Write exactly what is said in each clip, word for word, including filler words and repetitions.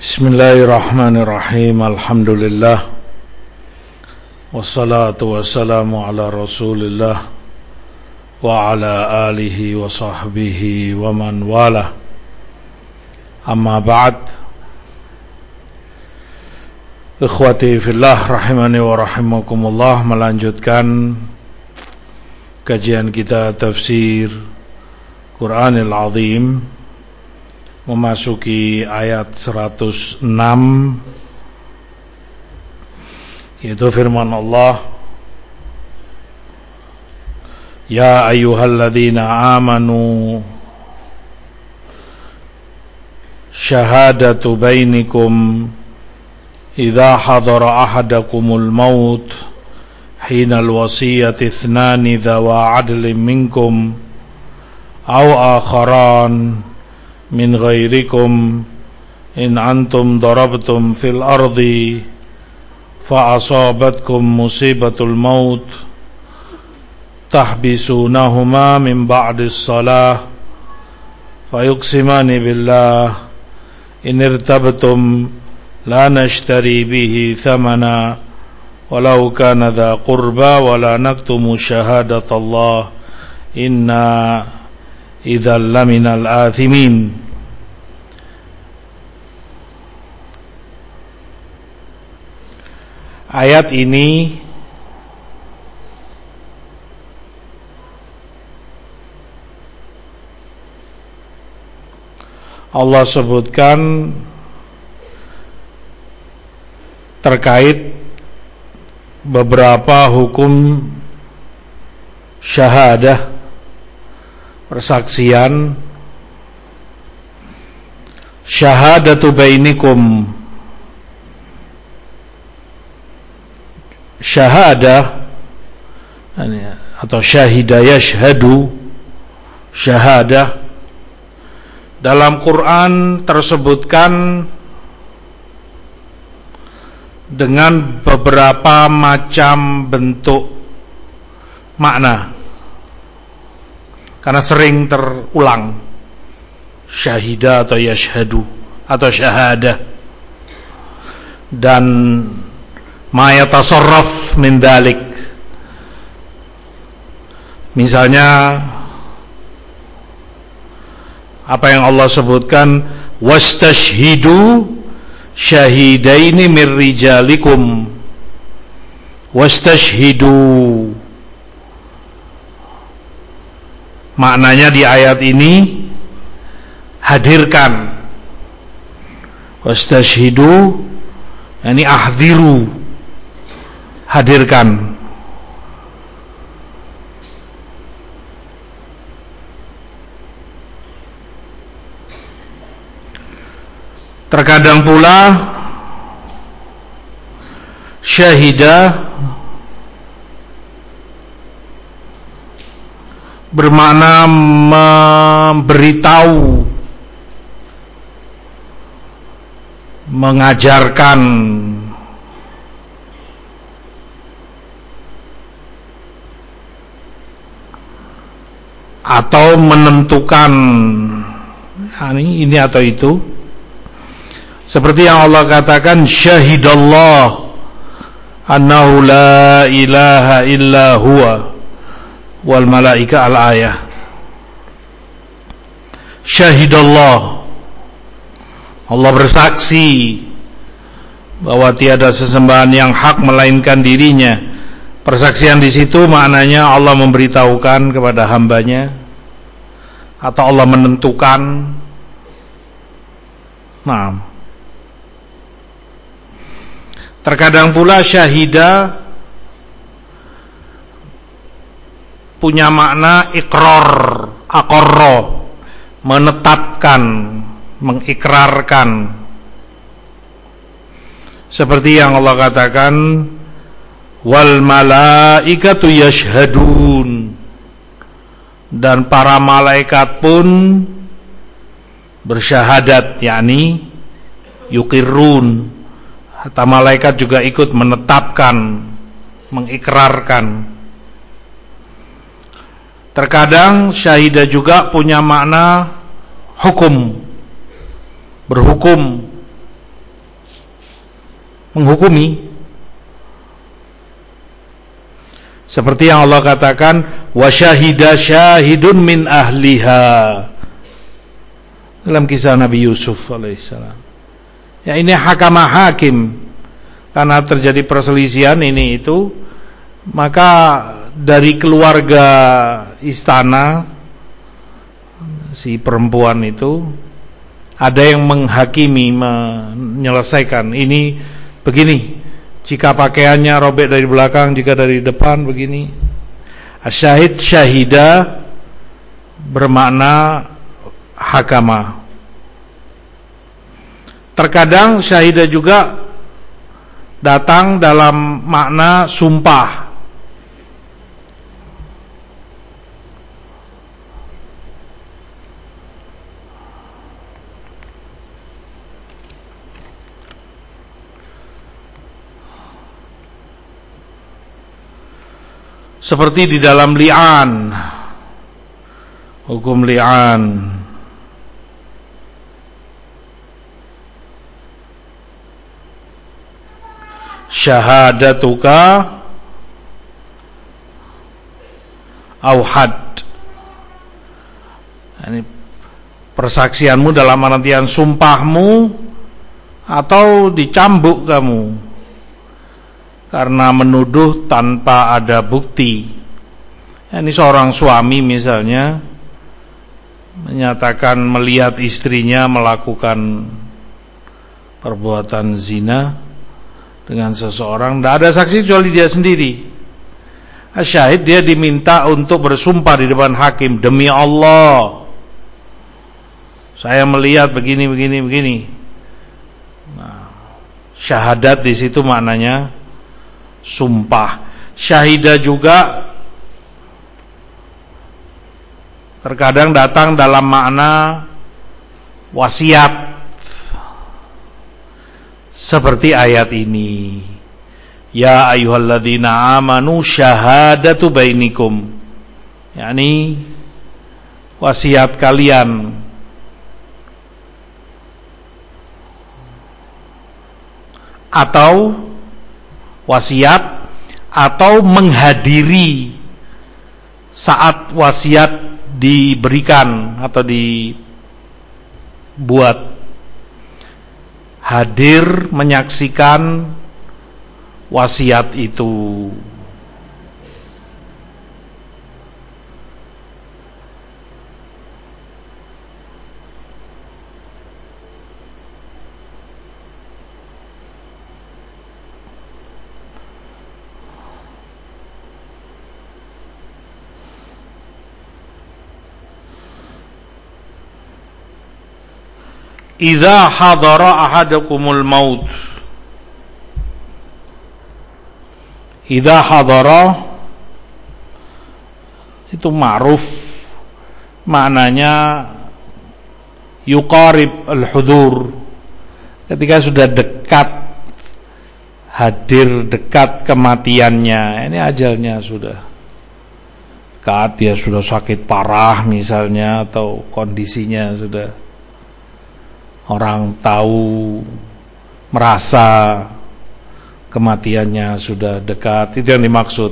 Bismillahirrahmanirrahim. Alhamdulillah. Wassalatu wassalamu ala Rasulillah wa ala alihi wa sahbihi wa man wala. Amma ba'd. Ikhwati fillah rahimani wa rahimakumullah, melanjutkan kajian kita tafsir Quranil Azim, memasuki ayat seratus enam, yaitu firman Allah, Ya ayyuhalladzina amanu syahadatu bainikum idza hadara ahadakumul maut hinal wasiyati ithnani dzawa adlin minkum aw akharan min ghairikum in antum darabtum fil ardi fa asabatkum musibatul maut tahbisunahuma min ba'dis salah fayuqsimani billah in irtabtum la nashtari bihi thamana walau kana dha qurba wala naktumu syahadatallah inna idzal laminal athimin. Ayat ini Allah sebutkan terkait beberapa hukum syahadah, persaksian. Syahadatu bainikum, syahadah atau syahida yashhadu, syahadah dalam Quran tersebutkan dengan beberapa macam bentuk makna, karena sering terulang syahida atau yashhadu atau syahadah, dan ma yatasarraf min dalik. Misalnya apa yang Allah sebutkan, wastashhidu syahidaini mir rijalikum, wastashhidu, maknanya di ayat ini hadirkan. Wastashhidu yani ahdziru, hadirkan. Terkadang pula syahidah bermakna memberitahu, mengajarkan, atau menentukan ini, ini atau itu. Seperti yang Allah katakan, syahidallah annahu la ilaha illa huwa wal malaika al-ayah. Syahidallah, Allah bersaksi bahwa tiada sesembahan yang hak melainkan dirinya. Persaksian di situ maknanya Allah memberitahukan kepada hambanya, atau Allah menentukan. Nah, terkadang pula syahidah punya makna iqrar, aqarra, menetapkan, mengikrarkan. Seperti yang Allah katakan, wal malaikatu yashhadun, dan para malaikat pun bersyahadat, yakni yuqirrun. Hatta malaikat juga ikut menetapkan, mengikrarkan. Terkadang syahidah juga punya makna hukum, berhukum, menghukumi. Seperti yang Allah katakan, wa syahida syahidun min ahliha, dalam kisah Nabi Yusuf alaihissalam. Ya, ini hakamah hakim, karena terjadi perselisihan ini itu, maka dari keluarga istana si perempuan itu ada yang menghakimi, menyelesaikan. Ini begini, jika pakaiannya robek dari belakang, jika dari depan begini. Asyahid syahida bermakna hakama. Terkadang syahida juga datang dalam makna sumpah. Seperti di dalam li'an, hukum li'an. Syahadatuka au had. Ini persaksianmu dalam artian sumpahmu atau dicambuk kamu karena menuduh tanpa ada bukti. Ini seorang suami misalnya menyatakan melihat istrinya melakukan perbuatan zina dengan seseorang, tidak ada saksi kecuali dia sendiri. Asyahid, dia diminta untuk bersumpah di depan hakim, demi Allah saya melihat begini begini begini. Nah, syahadat di situ maknanya sumpah. Syahidah juga terkadang datang dalam makna wasiat, seperti ayat ini, ya ayyuhalladzina amanu syahadatu bainikum, yakni wasiat kalian. Atau wasiat atau menghadiri saat wasiat diberikan atau dibuat, hadir menyaksikan wasiat itu. Idza hadara ahadakumul maut. Idza hadara itu ma'ruf, maknanya yuqarib al-hudur, ketika sudah dekat hadir, dekat kematiannya. Ini ajalnya sudah dekat, dia sudah sakit parah misalnya, atau kondisinya sudah, orang tahu, merasa kematiannya sudah dekat, itu yang dimaksud.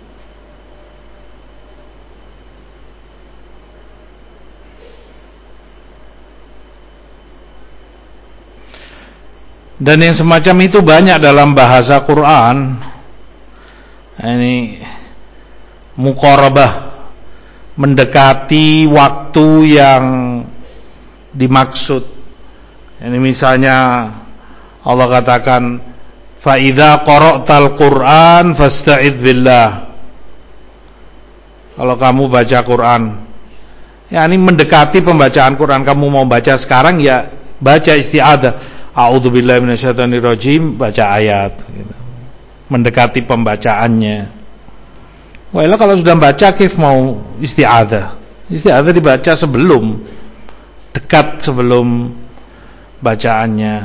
Dan yang semacam itu banyak dalam bahasa Quran. Ini muqarabah, mendekati waktu yang dimaksud. Ini misalnya Allah katakan, fa idza qara'tal Qur'an fasta'idz billah. Kalau kamu baca Quran, ya ini mendekati pembacaan Quran, kamu mau baca sekarang ya baca isti'adzah, a'udzubillahi minasyaitonirrajim, baca ayat gitu. Mendekati pembacaannya. Wah, kalau sudah baca kif mau isti'adzah. Isti'adzah dibaca sebelum, dekat sebelum bacaannya.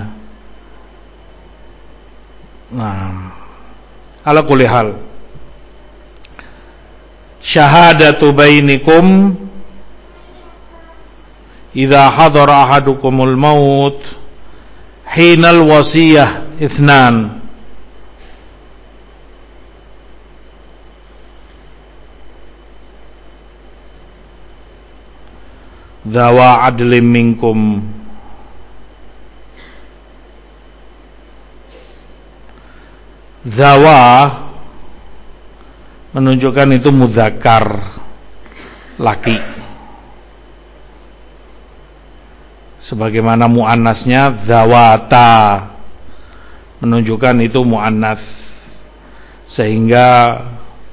Nah, ala kulli hal, syahadatu bainikum idza hadara ahadukumul maut hinal wasiyah itsnan. dzawa adlim minkum. Dzawa menunjukkan itu mudzakkar, laki. Sebagaimana muannasnya dzawata, menunjukkan itu muannas. Sehingga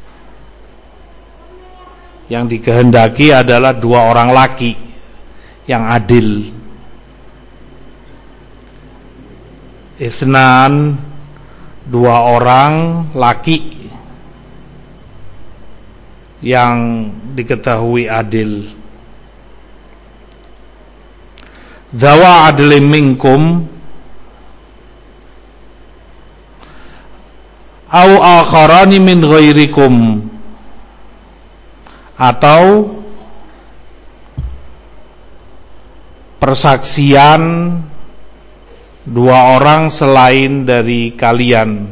yang dikehendaki adalah dua orang laki yang adil. Itsnan, dua orang laki yang diketahui adil. Dzawa adlin minkum au akharani min ghairikum, atau persaksian dua orang selain dari kalian.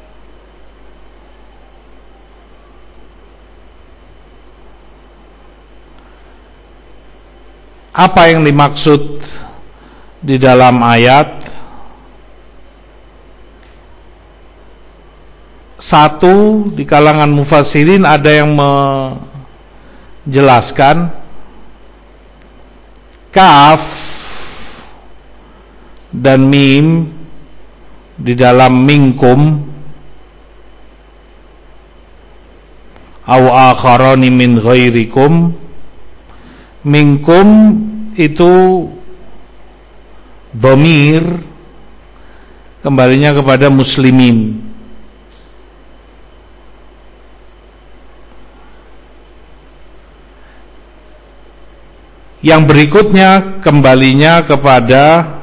Apa yang dimaksud di dalam ayat? Satu, di kalangan mufassirin ada yang menjelaskan kaf dan mim di dalam minkum au akharani min ghairikum. Minkum itu dhamir kembalinya kepada muslimin. Yang berikutnya kembalinya kepada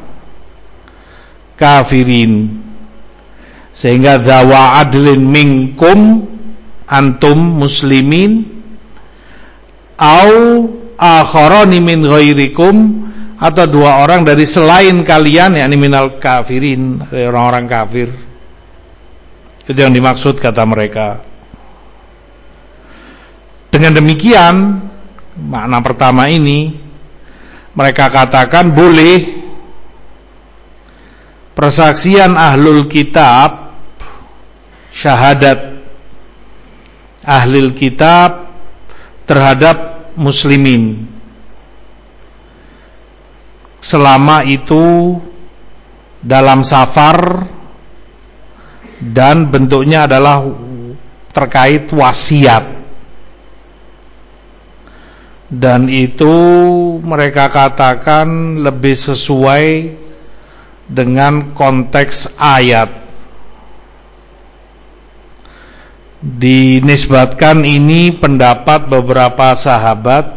kafirin. Sehingga dzawa adlin minkum, antum muslimin, au akharani min ghairikum, atau dua orang dari selain kalian, yakni minal kafirin, dari orang-orang kafir. Itu yang dimaksud kata mereka. Dengan demikian, makna pertama ini mereka katakan boleh persaksian ahlul kitab, syahadat ahlul kitab terhadap muslimin, selama itu dalam safar dan bentuknya adalah terkait wasiat. Dan itu mereka katakan lebih sesuai dengan konteks ayat. Dinisbatkan ini pendapat beberapa sahabat,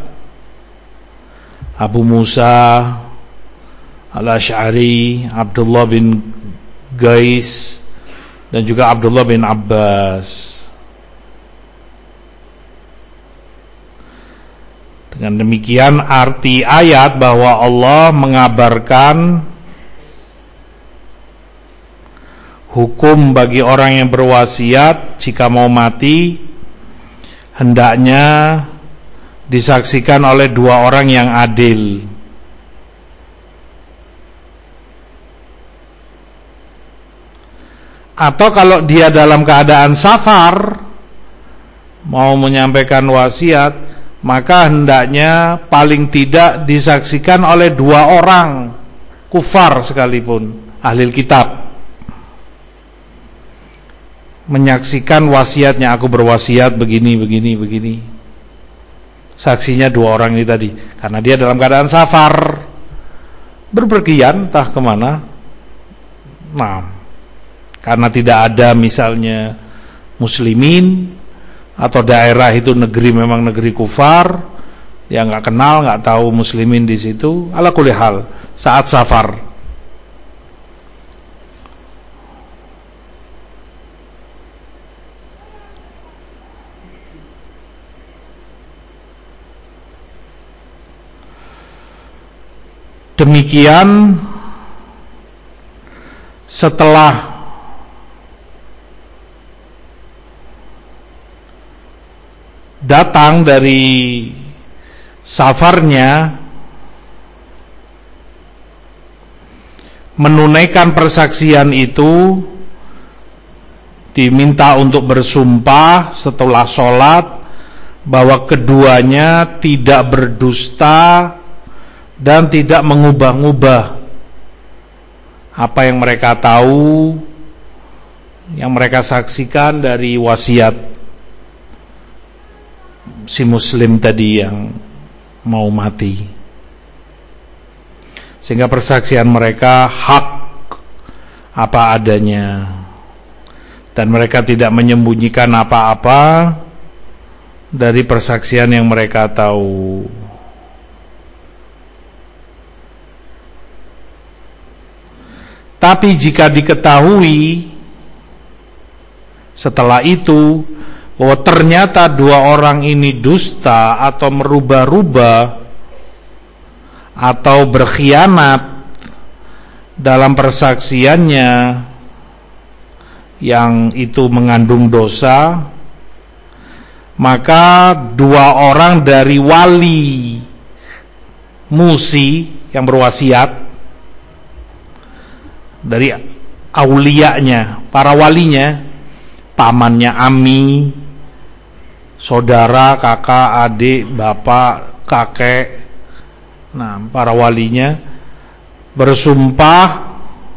Abu Musa Al-Asy'ari, Abdullah bin Qais, dan juga Abdullah bin Abbas. Dengan demikian arti ayat bahwa Allah mengabarkan hukum bagi orang yang berwasiat jika mau mati hendaknya disaksikan oleh dua orang yang adil. Atau kalau dia dalam keadaan safar mau menyampaikan wasiat, maka hendaknya paling tidak disaksikan oleh dua orang kufar sekalipun, ahli kitab, menyaksikan wasiatnya. Aku berwasiat begini, begini, begini. Saksinya dua orang ini tadi, karena dia dalam keadaan safar, berpergian entah kemana. Nah, karena tidak ada misalnya muslimin, atau daerah itu negeri memang negeri kufar, dia nggak kenal, nggak tahu muslimin di situ, ala kulli hal saat safar. Demikian setelah datang dari safarnya, menunaikan persaksian itu, diminta untuk bersumpah setelah sholat bahwa keduanya tidak berdusta dan tidak mengubah-ubah apa yang mereka tahu, yang mereka saksikan dari wasiat si muslim tadi yang mau mati, sehingga persaksian mereka hak apa adanya dan mereka tidak menyembunyikan apa-apa dari persaksian yang mereka tahu. Tapi jika diketahui setelah itu bahwa ternyata dua orang ini dusta atau merubah-rubah atau berkhianat dalam persaksiannya yang itu mengandung dosa, maka dua orang dari wali musi yang berwasiat, dari auliyanya, para walinya, pamannya, ami, saudara, kakak, adik, bapak, kakek, nah para walinya bersumpah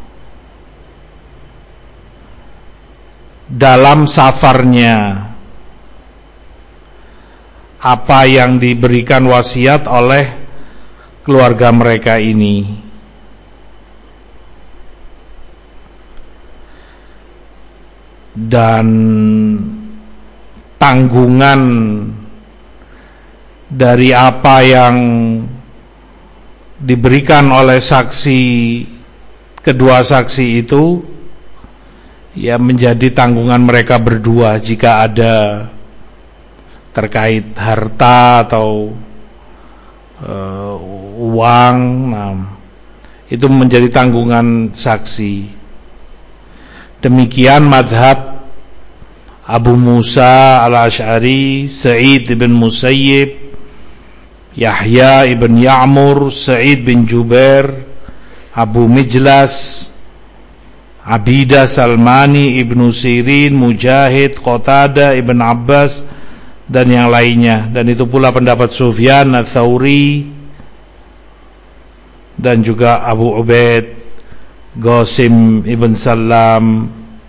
dalam safarnya apa yang diberikan wasiat oleh keluarga mereka ini. Dan tanggungan dari apa yang diberikan oleh saksi, kedua saksi itu, ya menjadi tanggungan mereka berdua jika ada terkait harta atau uh, uang, nah, itu menjadi tanggungan saksi. Demikian madhab Abu Musa al-Ash'ari, Sa'id bin Musayyib, Yahya ibn Ya'mur, Sa'id bin Jubair, Abu Mijlas, Abidah Salmani, Ibnu Sirin, Mujahid, Qatadah, Ibn Abbas, dan yang lainnya. Dan itu pula pendapat Sufyan Ats-Tsauri dan juga Abu Ubaid, Qasim ibn Salam,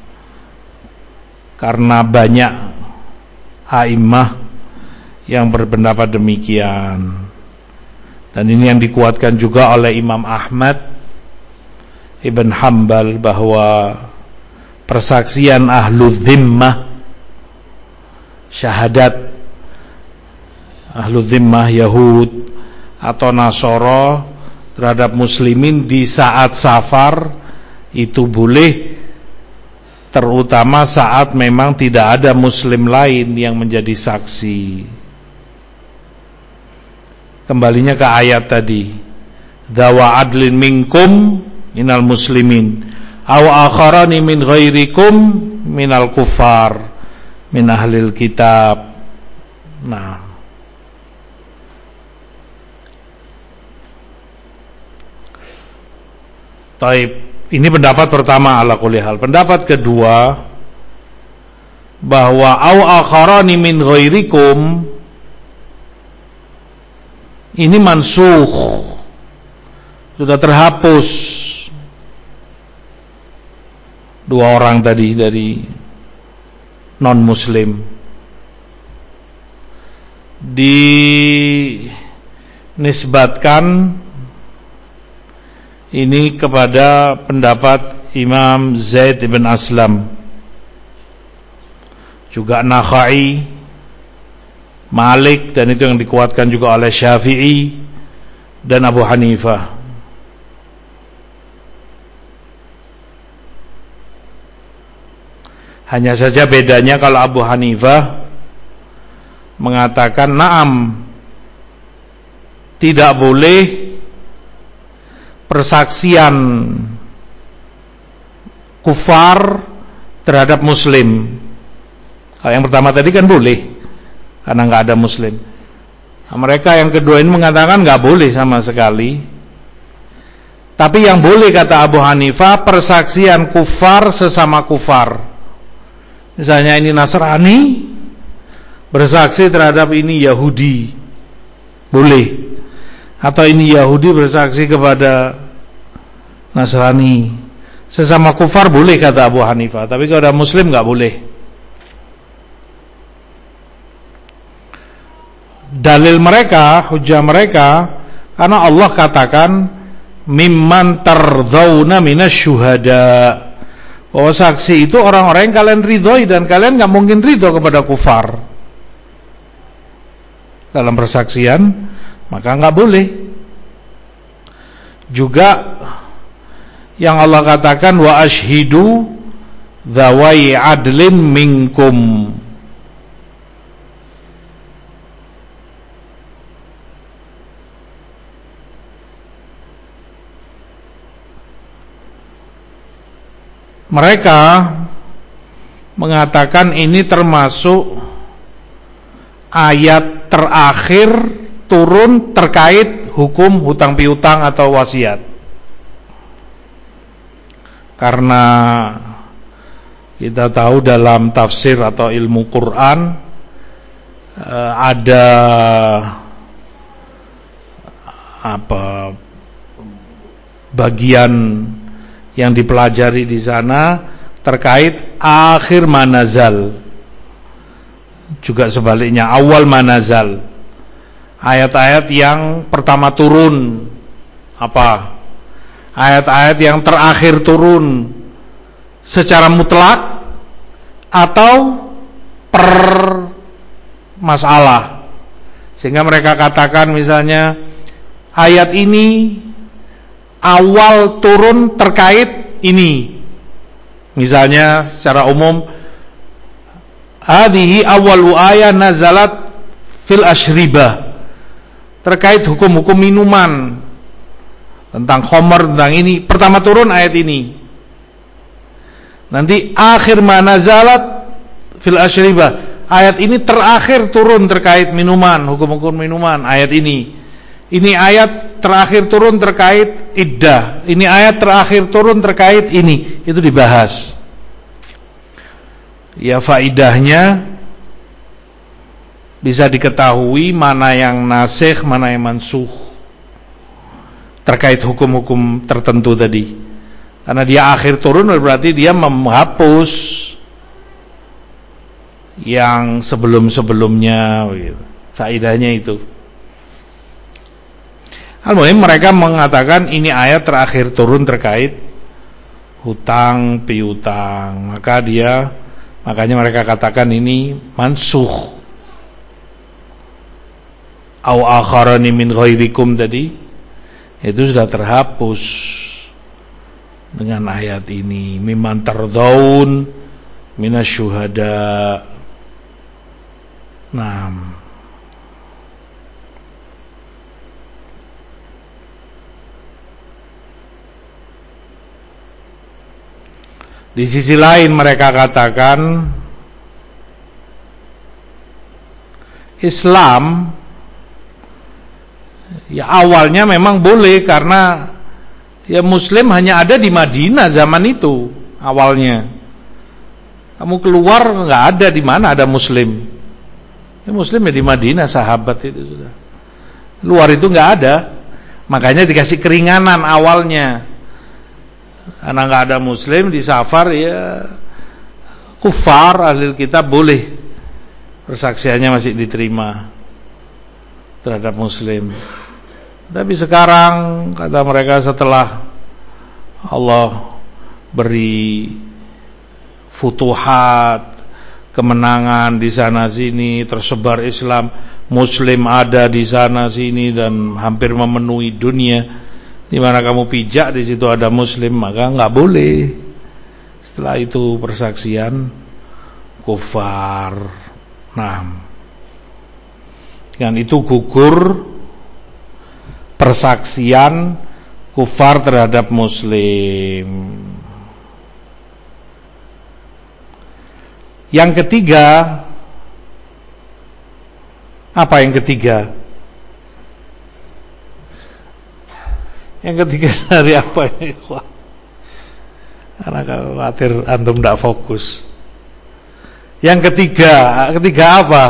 karena banyak a'immah yang berpendapat demikian. Dan ini yang dikuatkan juga oleh Imam Ahmad Ibn Hanbal, bahwa persaksian ahlu dhimmah, syahadat ahlu dhimmah Yahud atau Nasara terhadap muslimin di saat safar itu boleh, terutama saat memang tidak ada muslim lain yang menjadi saksi. Kembalinya ke ayat tadi, dawa adlin minkum minal muslimin aw akharani min ghairikum minal kuffar min ahlil kitab. Nah, taib, ini pendapat pertama ala kulli hal. Pendapat kedua, bahwa au akharani min ghairikum ini mansukh, sudah terhapus. Dua orang tadi dari non muslim dinisbatkan ini kepada pendapat Imam Zaid ibn Aslam, juga Nakhai, Malik, dan itu yang dikuatkan juga oleh Syafi'i dan Abu Hanifah. Hanya saja bedanya kalau Abu Hanifah mengatakan na'am, tidak boleh persaksian kufar terhadap muslim. Kalau yang pertama tadi kan boleh, karena nggak ada muslim. Nah, mereka yang kedua ini mengatakan nggak boleh sama sekali. Tapi yang boleh, kata Abu Hanifah, persaksian kufar sesama kufar. Misalnya ini Nasrani bersaksi terhadap ini Yahudi, boleh. Atau ini Yahudi bersaksi kepada Nasrani, sesama kufar boleh, kata Abu Hanifah. Tapi kalau ada Muslim nggak boleh. Dalil mereka, hujah mereka, karena Allah katakan mimman tardzauna minasyuhada, bahwa saksi itu orang-orang yang kalian ridhoi, dan kalian gak mungkin ridho kepada kufar dalam persaksian, maka gak boleh. Juga yang Allah katakan wa ashhidu dzawai adlin minkum, mereka mengatakan ini termasuk ayat terakhir turun terkait hukum hutang piutang atau wasiat. Karena kita tahu dalam tafsir atau ilmu Quran ada apa bagian yang dipelajari di sana terkait akhir manazal, juga sebaliknya awal manazal, ayat-ayat yang pertama turun, apa ayat-ayat yang terakhir turun secara mutlak atau per masalah, sehingga mereka katakan misalnya ayat ini awal turun terkait ini, misalnya secara umum hadhihi awwalu ayat nazalat fil ashribah, terkait hukum-hukum minuman, tentang khamar, tentang ini pertama turun ayat ini. Nanti akhir ma nazalat fil ashribah, ayat ini terakhir turun terkait minuman, hukum-hukum minuman, ayat ini. Ini ayat terakhir turun terkait iddah, ini ayat terakhir turun terkait ini. Itu dibahas. Ya, faidahnya bisa diketahui mana yang nasikh, mana yang mansukh terkait hukum-hukum tertentu tadi. Karena dia akhir turun berarti dia menghapus yang sebelum-sebelumnya. Faidahnya itu. Al-Muhim mereka mengatakan ini ayat terakhir turun terkait hutang piutang, maka dia makanya mereka katakan ini mansukh. Au akharani min ghairikum tadi itu sudah terhapus dengan ayat ini, mimman tardzaun minasyuhada. Nah, di sisi lain mereka katakan Islam ya awalnya memang boleh, karena ya Muslim hanya ada di Madinah zaman itu awalnya. Kamu keluar nggak ada, di mana ada Muslim? Ya Muslim ya di Madinah, sahabat itu sudah. Luar itu nggak ada, makanya dikasih keringanan awalnya. Karena nggak ada Muslim di safar, ya kufar ahli kitab boleh persaksiannya masih diterima terhadap Muslim. Tapi sekarang kata mereka setelah Allah beri futuhat, kemenangan di sana sini, tersebar Islam, Muslim ada di sana sini dan hampir memenuhi dunia. Di mana kamu pijak di situ ada Muslim, maka nggak boleh. Setelah itu persaksian kufar. Nah, dengan itu gugur persaksian kufar terhadap Muslim. Yang ketiga, apa yang ketiga? Yang ketiga dari apa ini? Wah. Karena khawatir antum tidak fokus. Yang ketiga, ketiga apa?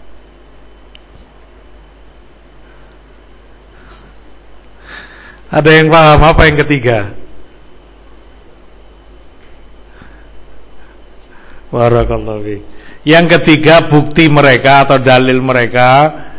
Ada yang paham apa yang ketiga? Barakallahu fiik. Yang ketiga bukti mereka atau dalil mereka,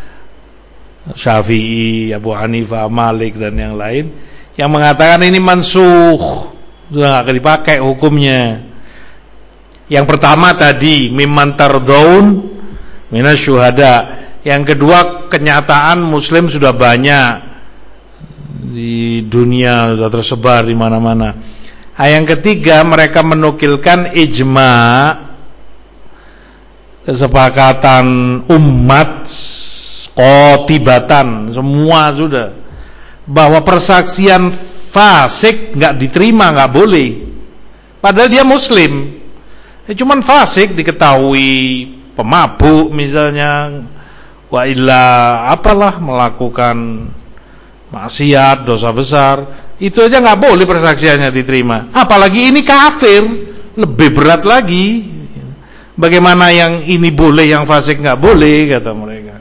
Syafi'i, Abu Hanifah, Malik dan yang lain, yang mengatakan ini mansukh, sudah nggak dipakai hukumnya. Yang pertama tadi mimman tardaun minasyuhada. Yang kedua kenyataan Muslim sudah banyak di dunia, sudah tersebar di mana-mana. Nah, yang ketiga mereka menukilkan ijma, kesepakatan umat qotibatan, semua sudah, bahwa persaksian fasik nggak diterima, nggak boleh. Padahal dia Muslim, ya, cuman fasik diketahui pemabuk misalnya, wa illa apalah, melakukan maksiat, dosa besar, itu aja nggak boleh persaksiannya diterima. Apalagi ini kafir, lebih berat lagi. Bagaimana yang ini boleh, yang fasik nggak boleh, kata mereka.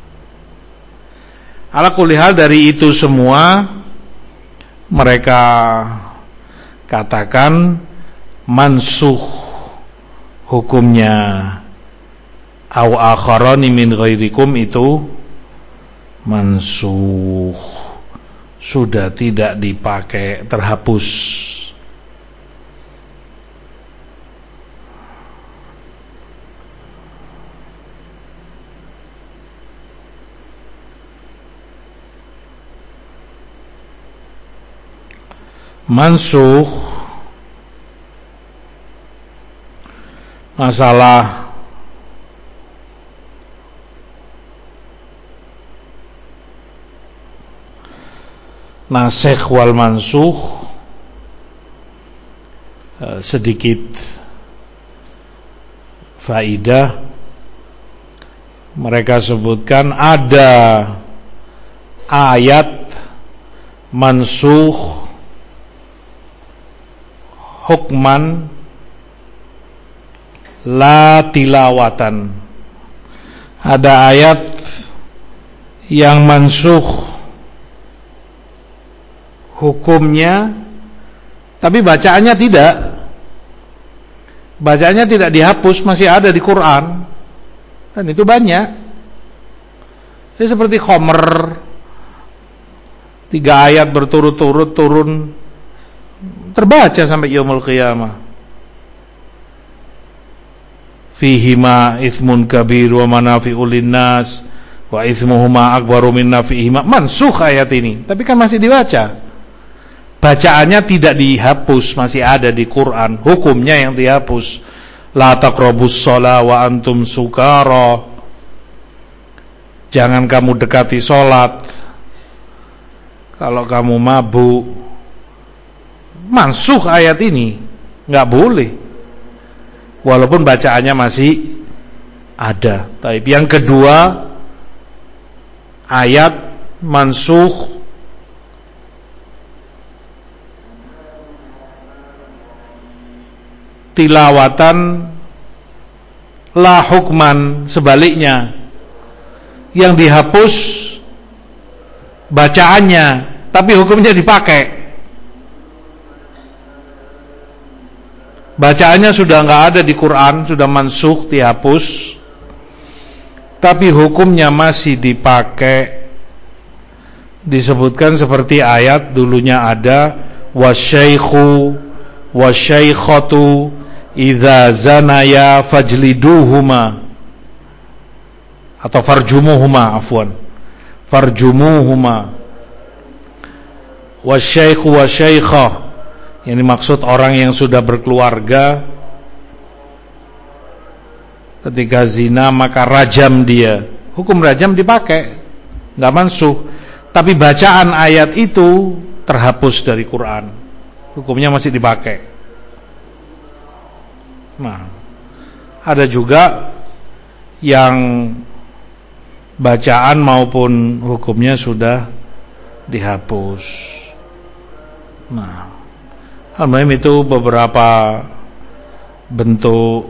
Ala kulli hal, dari itu semua mereka katakan mansukh hukumnya au akharani min ghairikum itu mansukh, sudah tidak dipakai, terhapus. Mansukh masalah nasikh wal mansukh, sedikit faidah. Mereka sebutkan ada ayat mansukh hukman la tilawatan. Ada ayat yang mansukh hukumnya, tapi bacaannya tidak. Bacaannya tidak dihapus, masih ada di Quran. Dan itu banyak. Ini seperti khomer, tiga ayat berturut-turut turun, terbaca sampai yaumul qiyamah. Fihima ithmun kabir wa manafi'ul linnas wa ithmuhuma akbaru min nafihima. Mansukh ayat ini, tapi kan masih dibaca. Bacaannya tidak dihapus, masih ada di Quran. Hukumnya yang dihapus. La taqrabus shalah wa antum sukara. Jangan kamu dekati salat kalau kamu mabuk. Mansukh ayat ini, nggak boleh, walaupun bacaannya masih ada. Tapi yang kedua, ayat mansukh tilawatan la hukman, sebaliknya, yang dihapus bacaannya tapi hukumnya dipakai. Bacaannya sudah nggak ada di Quran, sudah mansukh, dihapus, tapi hukumnya masih dipakai. Disebutkan seperti ayat dulunya ada, wasyaikhu wasyaikhatu idza zanaya fajliduhuma, atau farjumuhuma, afwan, farjumuhuma. Wasyaikhu wasyaikhah, yang dimaksud orang yang sudah berkeluarga, ketika zina maka rajam dia. Hukum rajam dipakai, nggak mansukh, tapi bacaan ayat itu terhapus dari Quran, hukumnya masih dipakai. Nah, ada juga yang bacaan maupun hukumnya sudah dihapus. Nah, al-muhim itu beberapa bentuk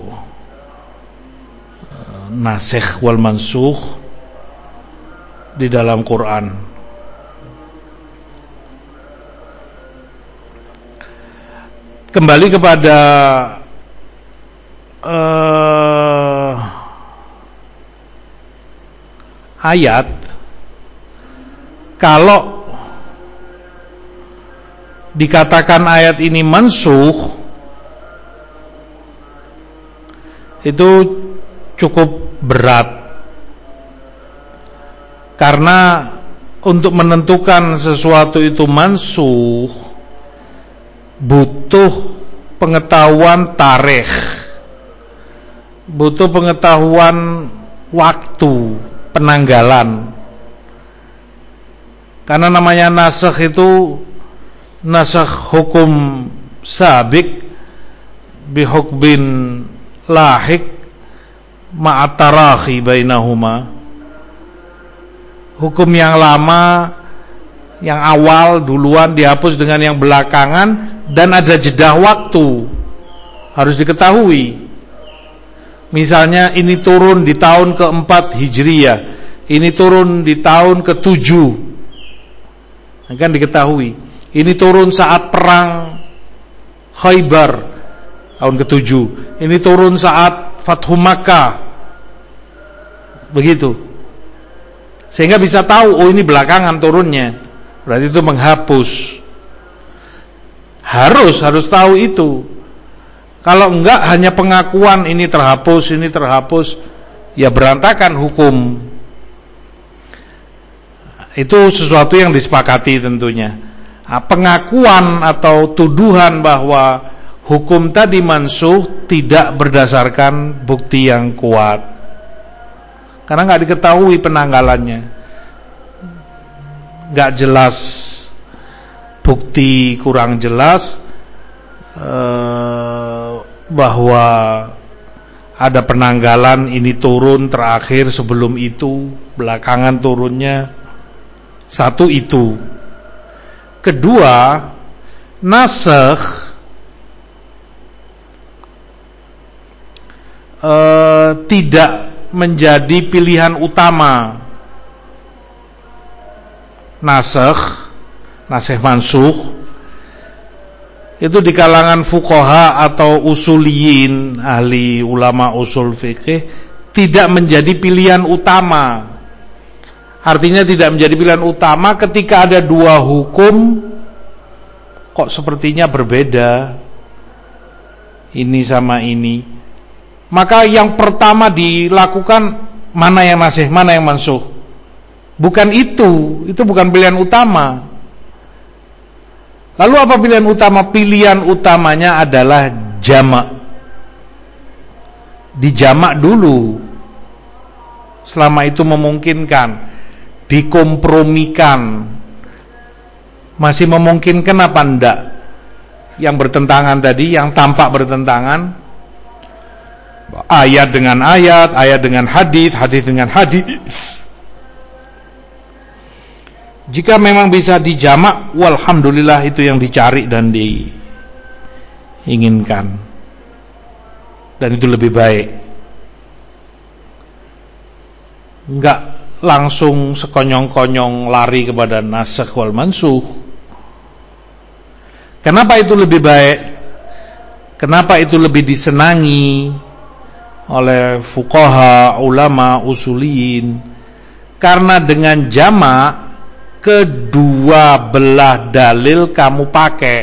uh, nasikh wal mansukh di dalam Quran. Kembali kepada uh, ayat, kalau dikatakan ayat ini mansukh, itu cukup berat, karena untuk menentukan sesuatu itu mansukh butuh pengetahuan tarikh, butuh pengetahuan waktu penanggalan. Karena namanya nasakh itu nasakh hukum sabik bihukbin lahik ma'atarahi bainahuma. Hukum yang lama, yang awal duluan dihapus dengan yang belakangan, dan ada jeda waktu, harus diketahui. Misalnya ini turun di tahun keempat Hijriyah, ini turun di tahun ketujuh, akan diketahui. Ini turun saat perang Khaybar tahun ketujuh, ini turun saat Fathu Makkah, begitu. Sehingga bisa tahu, oh ini belakangan turunnya, berarti itu menghapus. Harus harus tahu itu. Kalau enggak hanya pengakuan ini terhapus, ini terhapus, ya berantakan hukum. Itu sesuatu yang disepakati tentunya. Nah, pengakuan atau tuduhan bahwa hukum tadi mansukh tidak berdasarkan bukti yang kuat, karena enggak diketahui penanggalannya, enggak jelas, bukti kurang jelas eh, bahwa ada penanggalan ini turun terakhir, sebelum itu belakangan turunnya. Satu itu. Kedua, nasakh eh, tidak menjadi pilihan utama. Nasakh, nasikh mansukh itu di kalangan fuqaha atau usuliyin, ahli ulama usul fikih, tidak menjadi pilihan utama. Artinya tidak menjadi pilihan utama ketika ada dua hukum kok sepertinya berbeda, ini sama ini, maka yang pertama dilakukan mana yang nasikh, mana yang mansukh. Bukan itu, itu bukan pilihan utama. Lalu apa pilihan utama? Pilihan utamanya adalah jamak. Dijamak dulu, selama itu memungkinkan, dikompromikan. Masih memungkinkan apa enggak? Yang bertentangan tadi, yang tampak bertentangan, ayat dengan ayat, ayat dengan hadis, hadis dengan hadis. Jika memang bisa dijamak, walhamdulillah, itu yang dicari dan diinginkan, dan itu lebih baik. Enggak langsung sekonyong-konyong lari kepada nasikh wal mansukh. Kenapa itu lebih baik? Kenapa itu lebih disenangi oleh fuqaha, ulama, usuliyin? Karena dengan jamak, kedua belah dalil kamu pakai.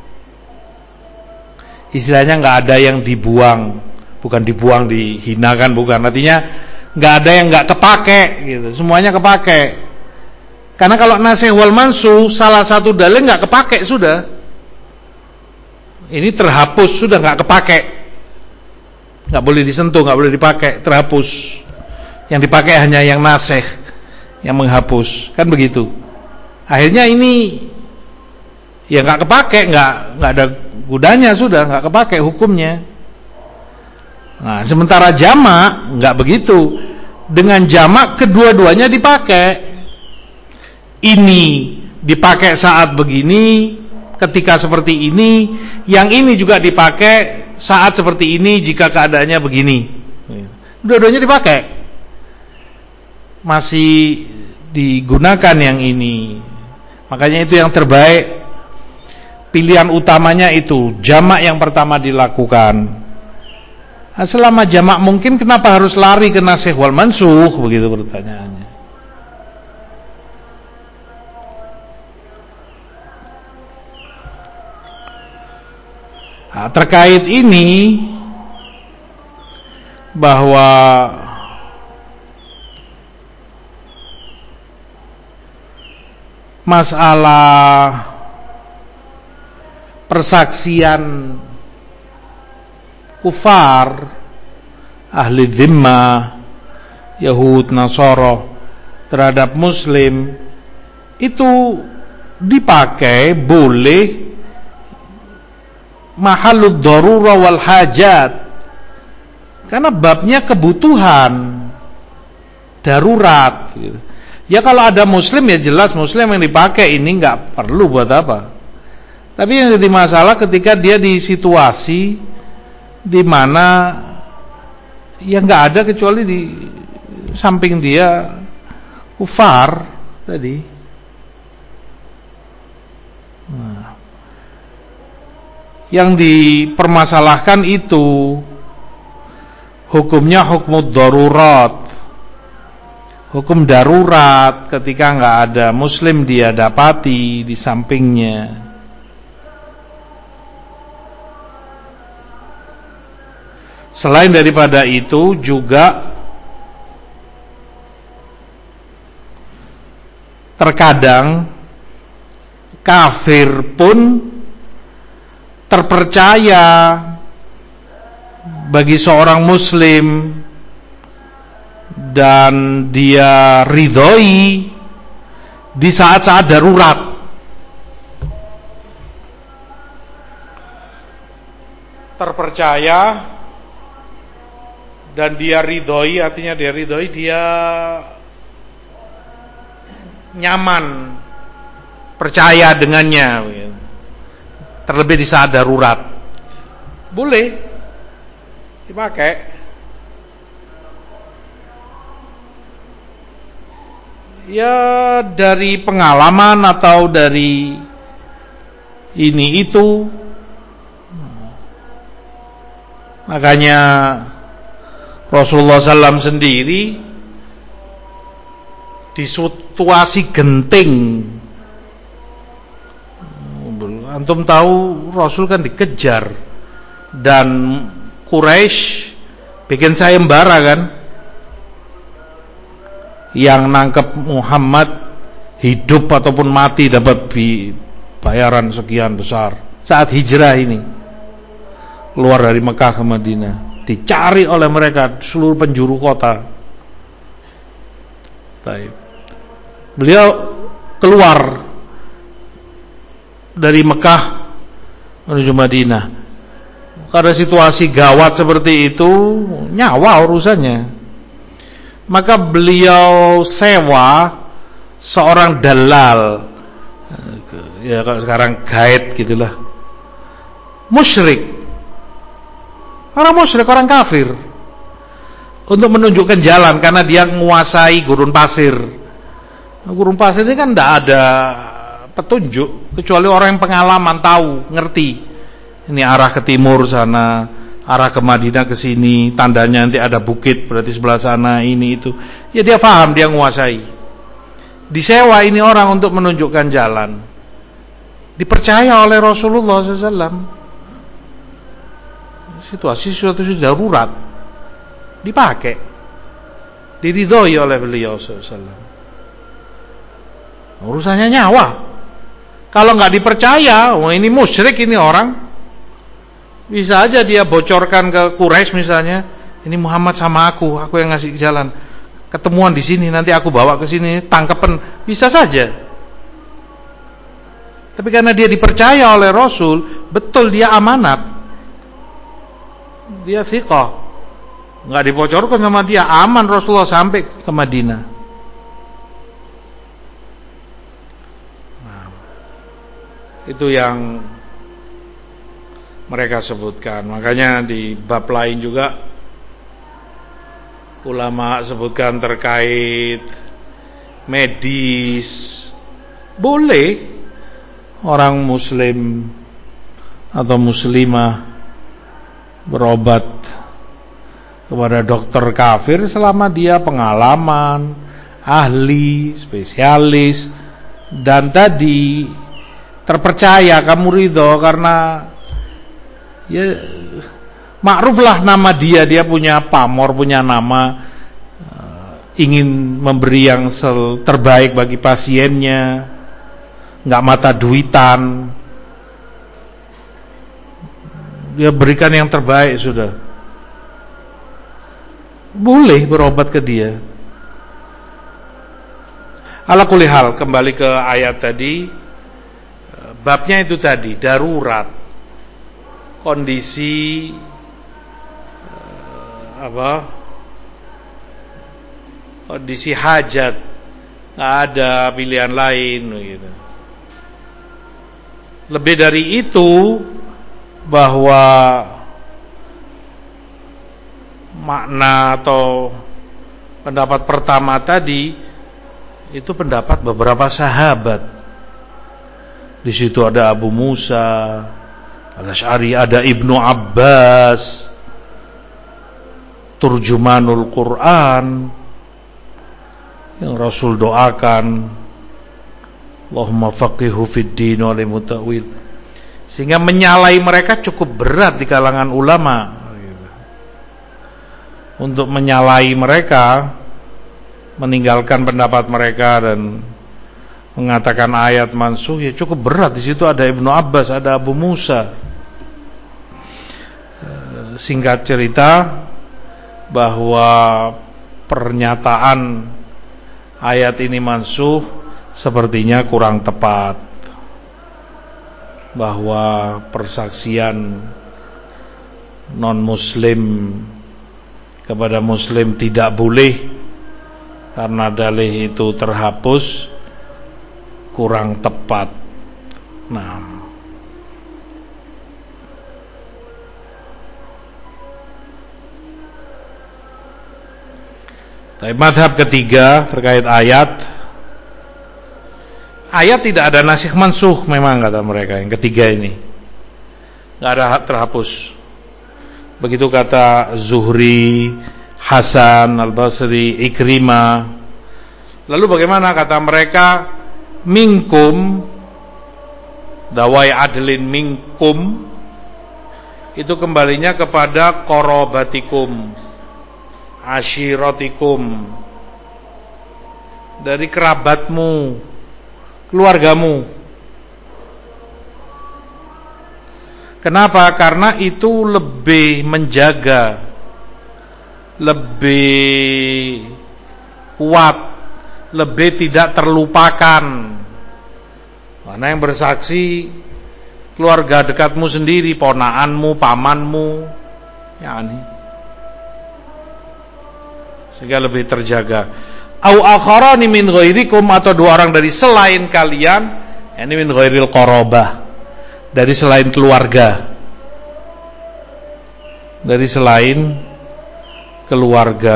Istilahnya nggak ada yang dibuang, bukan dibuang, dihinakan, bukan. Artinya nggak ada yang nggak kepake, gitu. Semuanya kepake. Karena kalau nasikh wal mansukh, salah satu dalil nggak kepake sudah, ini terhapus, sudah nggak kepake, nggak boleh disentuh, nggak boleh dipakai, terhapus. Yang dipakai hanya yang nasikh, yang menghapus, kan begitu. Akhirnya ini ya nggak kepake, nggak nggak ada gunanya, sudah nggak kepake hukumnya. Nah, sementara jamak nggak begitu. Dengan jamak kedua-duanya dipakai. Ini dipakai saat begini, ketika seperti ini, yang ini juga dipakai saat seperti ini jika keadaannya begini. Dua-duanya dipakai. Masih digunakan yang ini. Makanya itu yang terbaik. Pilihan utamanya itu jamak yang pertama dilakukan. Nah, selama jamak mungkin, kenapa harus lari ke nasikh wal mansukh, begitu pertanyaannya. Nah, terkait ini, bahwa masalah persaksian kufar, ahli dhimmah, Yahud, Nasara terhadap Muslim itu dipakai boleh mahallud darurah wal hajat, karena babnya kebutuhan darurat gitu. Ya kalau ada Muslim ya jelas Muslim yang dipakai, ini nggak perlu buat apa. Tapi yang jadi masalah ketika dia di situasi di mana ya nggak ada kecuali di samping dia kufar tadi. Nah, yang dipermasalahkan itu hukumnya hukum darurat, hukum darurat ketika nggak ada Muslim dia dapati di sampingnya. Selain daripada itu juga terkadang kafir pun terpercaya bagi seorang Muslim dan dia ridhoi di saat-saat darurat. Terpercaya dan dia ridhoi, artinya dia ridhoi, dia nyaman, percaya dengannya, terlebih di saat darurat, boleh dipakai. Ya dari pengalaman atau dari ini itu, makanya Rasulullah sallallahu alaihi wasallam sendiri di situasi genting, antum tahu Rasul kan dikejar dan Quraisy bikin sayembara kan, yang nangkep Muhammad hidup ataupun mati dapat bayaran sekian besar. Saat hijrah ini keluar dari Mekah ke Madinah, dicari oleh mereka seluruh penjuru kota. Baik. Beliau keluar dari Mekah menuju Madinah. Karena situasi gawat seperti itu, nyawa urusannya. Maka beliau sewa seorang dalal, ya kalau sekarang guide gitulah, musyrik, orang musyrik, orang kafir, untuk menunjukkan jalan, karena dia menguasai gurun pasir. Gurun pasir ini kan tidak ada petunjuk kecuali orang yang pengalaman, tahu, ngerti. Ini arah ke timur sana, arah ke Madinah ke sini, tandanya nanti ada bukit, berarti sebelah sana ini itu. Ya dia paham, dia menguasai. Disewa ini orang untuk menunjukkan jalan. Dipercaya oleh Rasulullah sallallahu alaihi wasallam. Situasi suatu darurat, dipakai, diridhoi oleh beliau sallallahu alaihi wasallam. Urusannya nyawa. Kalau nggak dipercaya, wah ini musyrik ini orang, bisa aja dia bocorkan ke Quraisy misalnya, ini Muhammad sama aku, aku yang ngasih jalan, ketemuan di sini, nanti aku bawa ke sini, tangkepen, bisa saja. Tapi karena dia dipercaya oleh Rasul, betul dia amanat, dia thiqah, nggak dibocorkan sama dia, aman Rasulullah sampai ke Madinah. Itu yang mereka sebutkan. Makanya di bab lain juga ulama sebutkan terkait medis, boleh orang muslim atau muslimah berobat kepada dokter kafir selama dia pengalaman, ahli, spesialis, dan tadi terpercaya, kamu ridho karena ya makruflah nama dia, dia punya pamor, punya nama, ingin memberi yang terbaik bagi pasiennya, nggak mata duitan, dia berikan yang terbaik sudah, boleh berobat ke dia. Ala kulli hal, kembali ke ayat tadi, babnya itu tadi, darurat, kondisi apa, kondisi hajat, nggak ada pilihan lain gitu. Lebih dari itu, bahwa makna atau pendapat pertama tadi itu pendapat beberapa sahabat. Di situ ada Abu Musa Al-Asy'ari, ada Ibnu Abbas, turjumanul Quran, yang Rasul doakan, Allahumma faqihu fid din wa li mutawil. Sehingga menyalai mereka cukup berat di kalangan ulama. Untuk menyalai mereka, meninggalkan pendapat mereka dan mengatakan ayat mansuh, ya cukup berat. Di situ ada Ibnu Abbas, ada Abu Musa. Singkat cerita, bahwa pernyataan ayat ini mansuh sepertinya kurang tepat, bahwa persaksian non muslim kepada muslim tidak boleh karena dalih itu terhapus, kurang tepat. Nah, tapi madhab ketiga terkait ayat, ayat tidak ada nasikh mansuh memang kata mereka yang ketiga ini, nggak ada terhapus. Begitu kata Zuhri, Hasan Al-Basri, Ikrimah. Lalu bagaimana kata mereka? Minkum, dawai adlin minkum, itu kembalinya kepada qorobatikum, ashiratikum, dari kerabatmu, keluargamu. Kenapa? Karena itu lebih menjaga, lebih kuat, lebih tidak terlupakan. Mana yang bersaksi keluarga dekatmu sendiri, ponaanmu, pamanmu, ya ini. Sehingga lebih terjaga. Au akharani min ghairikum, atau dua orang dari selain kalian, ini min ghairil qarabah, dari selain keluarga, dari selain keluarga.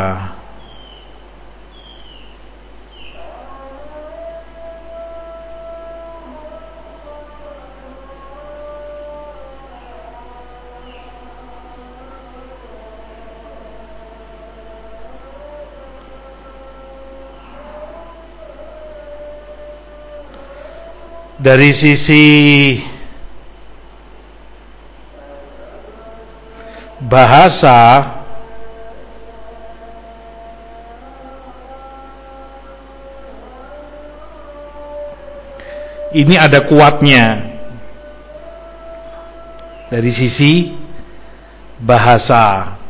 Dari sisi bahasa, ini ada kuatnya. Dari sisi bahasa,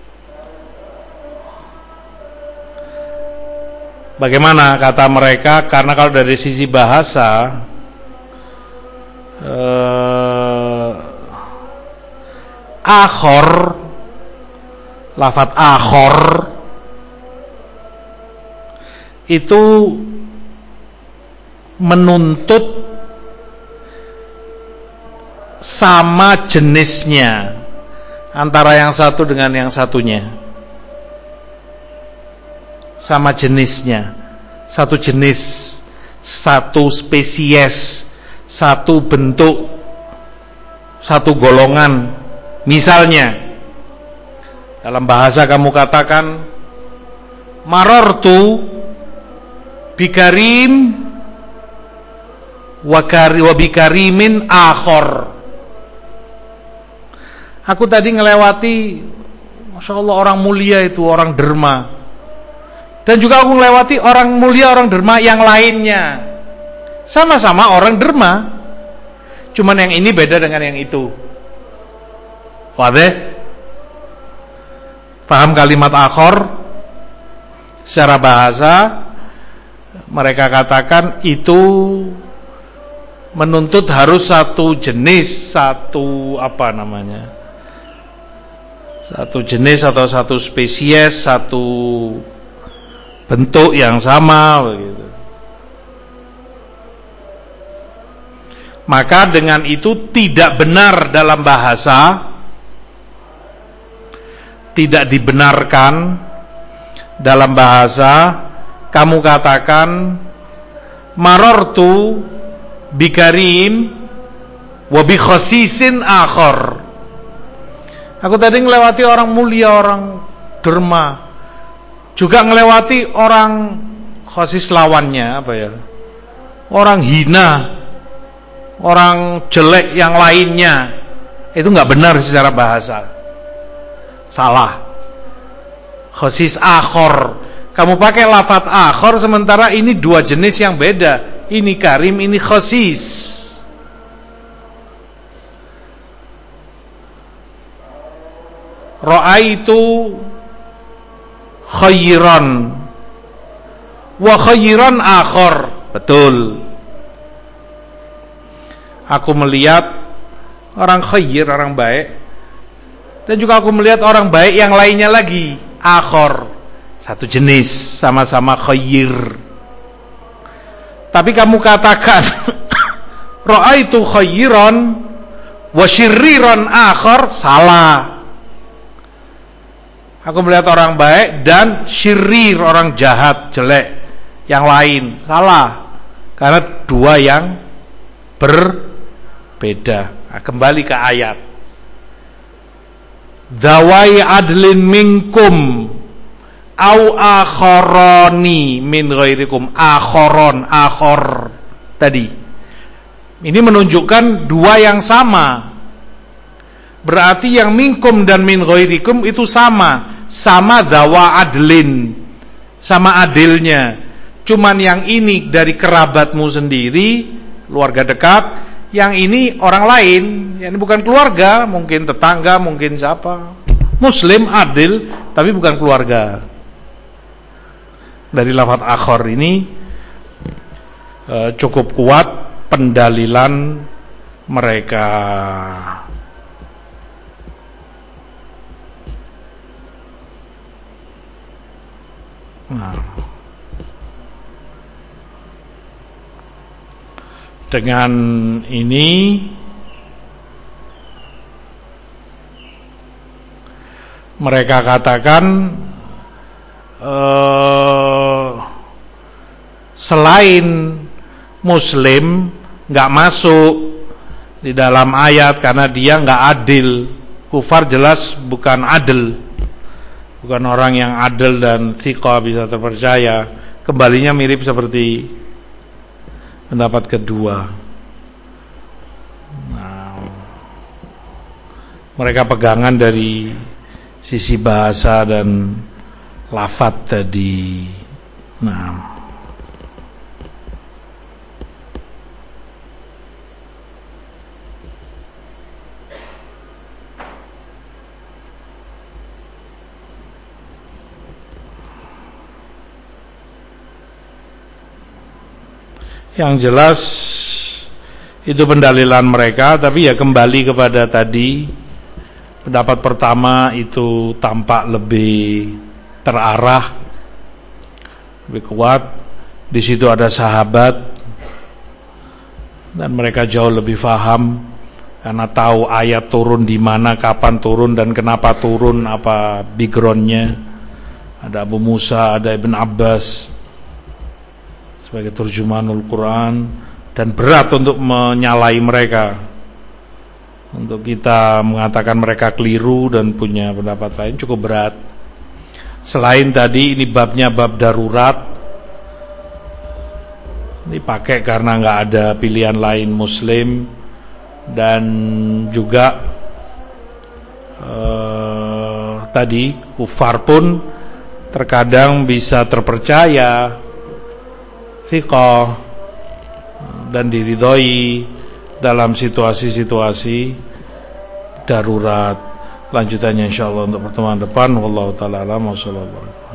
bagaimana kata mereka? Karena kalau dari sisi bahasa, eh, akhor, lafadz akhor itu menuntut sama jenisnya antara yang satu dengan yang satunya. Sama jenisnya, satu jenis, satu spesies, satu bentuk, satu golongan. Misalnya dalam bahasa kamu katakan marortu bikarim wakari wabikarimin akhor. Aku tadi ngelewati, masya Allah, orang mulia itu, orang derma. Dan juga aku ngelewati orang mulia, orang derma yang lainnya. Sama-sama orang derma, cuman yang ini beda dengan yang itu. Wadih? Paham kalimat akhor? Secara bahasa mereka katakan itu menuntut harus satu jenis, satu apa namanya, satu jenis atau satu spesies, satu bentuk yang sama begitu. Maka dengan itu tidak benar dalam bahasa, tidak dibenarkan dalam bahasa kamu katakan marortu bikarim wa bi khasisin akhar. Aku tadi ngelewati orang mulia, orang derma, juga ngelewati orang khasis lawannya, apa ya, orang hina, orang jelek yang lainnya. Itu nggak benar secara bahasa, salah. Khasis akhor, kamu pakai lafadz akhor sementara ini dua jenis yang beda. Ini karim, ini khasis. Ra'aitu khairan wa khairan akhar. Betul. Aku melihat orang khair, orang baik, dan juga aku melihat orang baik yang lainnya lagi, akhar, satu jenis, sama-sama khair. Tapi kamu katakan ra'aitu khairan wa syirriran akhar, salah. Aku melihat orang baik dan syirir, orang jahat, jelek yang lain, salah. Karena dua yang berbeda. Nah, kembali ke ayat. Dawai adlin minkum au akhoroni min ghairikum. Akhoron, akhor tadi. Ini menunjukkan dua yang sama. Berarti yang minkum dan min ghairikum itu sama, sama dawa adlin, sama adilnya. Cuman yang ini dari kerabatmu sendiri, keluarga dekat, yang ini orang lain, yang ini bukan keluarga, mungkin tetangga, mungkin siapa. Muslim adil, tapi bukan keluarga. Dari lafaz akhor ini eh, cukup kuat pendalilan mereka. Nah, dengan ini mereka katakan eh, selain Muslim nggak masuk di dalam ayat karena dia nggak adil. Kufar jelas bukan adil, bukan orang yang adil dan thiqah, bisa terpercaya. Kembalinya mirip seperti pendapat kedua. Nah, mereka pegangan dari sisi bahasa dan lafadz tadi. Nah, yang jelas itu pendalilan mereka, tapi ya kembali kepada tadi, pendapat pertama itu tampak lebih terarah, lebih kuat. Di situ ada sahabat dan mereka jauh lebih paham karena tahu ayat turun di mana, kapan turun dan kenapa turun, apa backgroundnya. Ada Abu Musa, ada Ibn Abbas sebagai terjemahanul Quran, dan berat untuk menyalai mereka. Untuk kita mengatakan mereka keliru dan punya pendapat lain cukup berat. Selain tadi ini babnya bab darurat, ini pakai karena nggak ada pilihan lain Muslim, dan juga eh, tadi kufar pun terkadang bisa terpercaya, thiqah, dan diridhoi dalam situasi-situasi darurat. Lanjutannya insyaallah untuk pertemuan depan. Wallahu taala a'lam.